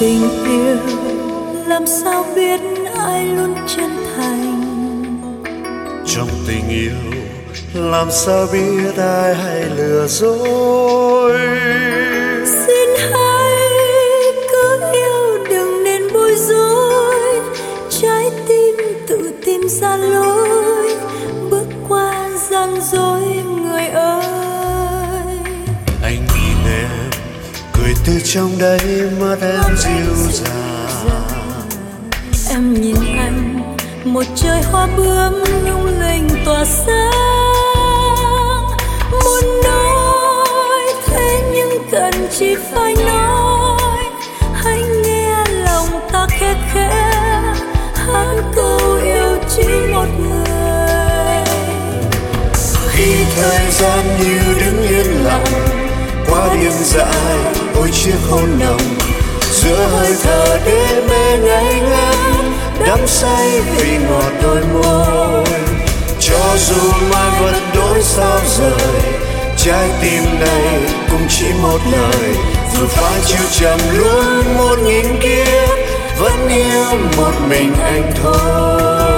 tình yêu làm sao biết ai luôn chân thành. Trong tình yêu làm sao biết ai hay lừa dối. Xin hãy cứ yêu đừng nên bối rối, trái tim tự tìm ra lối, bước qua gian dối người ơi. Anh nhìn em cười từ trong đáy mắt em dịu dàng. Em nhìn anh một trời hoa bướm lung linh tỏa sáng. Muốn nói thế nhưng cần chỉ phải nói, hãy nghe lòng ta khẽ khẽ hát câu yêu chỉ một người. Khi thời gian như đứng yên lặng qua đêm dài, ôi chiếc hôn nồng giữa hơi thở đêm mê ngây ngất, đắm say vì ngọt đôi môi. Cho dù mai vẫn đổi sao rời, trái tim này cũng chỉ một lời. Dù phải chịu trầm luôn 1000 kiếp, vẫn yêu một mình anh thôi.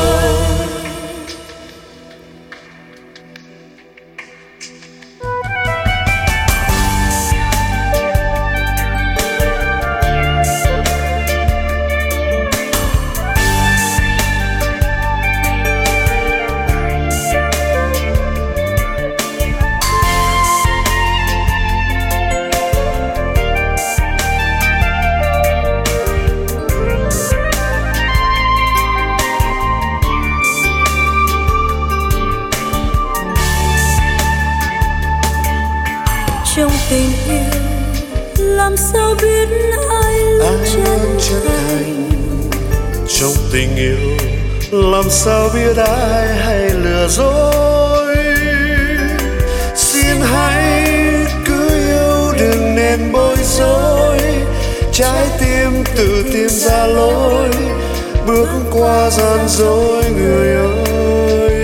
Trong tình yêu làm sao biết ai luôn chân thành. Trong tình yêu làm sao biết ai hay lừa dối. Xin hãy cứ yêu đừng nên bối rối, trái tim tự tìm ra lối, bước qua gian dối người ơi.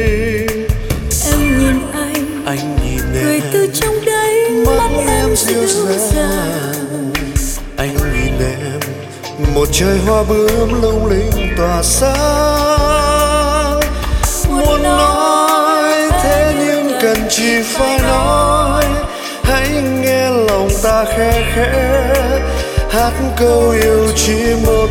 Em nhìn anh nhìn cười em từ trong đáy mắt em dịu dàng. Anh nhìn em một trời hoa bướm lung linh tỏa sáng. Muốn nói thế nhưng cần chỉ phải nói, hãy nghe lòng ta khẽ khẽ hát câu yêu chỉ một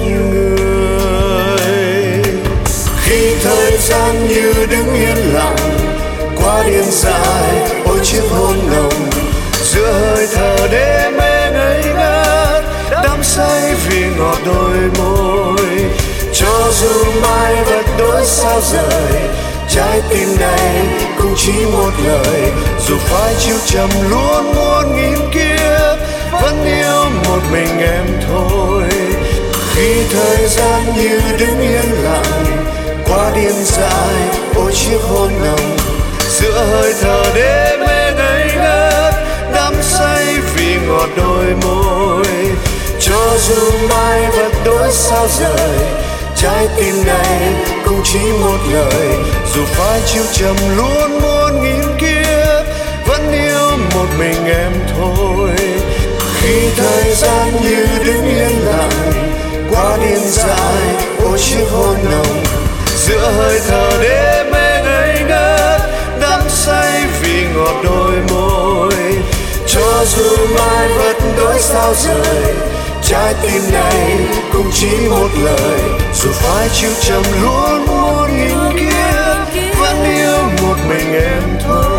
người. Khi thời gian như đứng yên lặng qua đêm dài, ôi chiếc hôn nồng giữa hơi thở đêm mê ngây ngất, đắm say vì ngọt đôi môi. Cho dù mai vật đổi sao rời, trái tim này cũng chỉ một lời. Dù phải chịu trầm luôn 1000 kiếp, vẫn yêu một mình em thôi. Khi thời gian như đứng yên lặng qua đêm dài, ôi chiếc hôn nồng giữa hơi thở đêm mê ngây ngất, đắm say vì ngọt đôi môi. Cho dù mai vật đổi sao rời, trái tim này cũng chỉ một lời. Dù phải chịu trầm luôn 1000 kiếp, vẫn yêu một mình em thôi. Khi thời gian như đứng yên lặng qua đêm dài, ôi chiếc hôn nồng giữa hơi thở đêm mê ngây ngất, đắm say vì ngọt đôi môi. Cho dù mai vật đổi sao rời, trái tim này cũng chỉ một lời. Dù phải chịu trầm luôn 1000 kiếp, vẫn yêu một mình em thôi.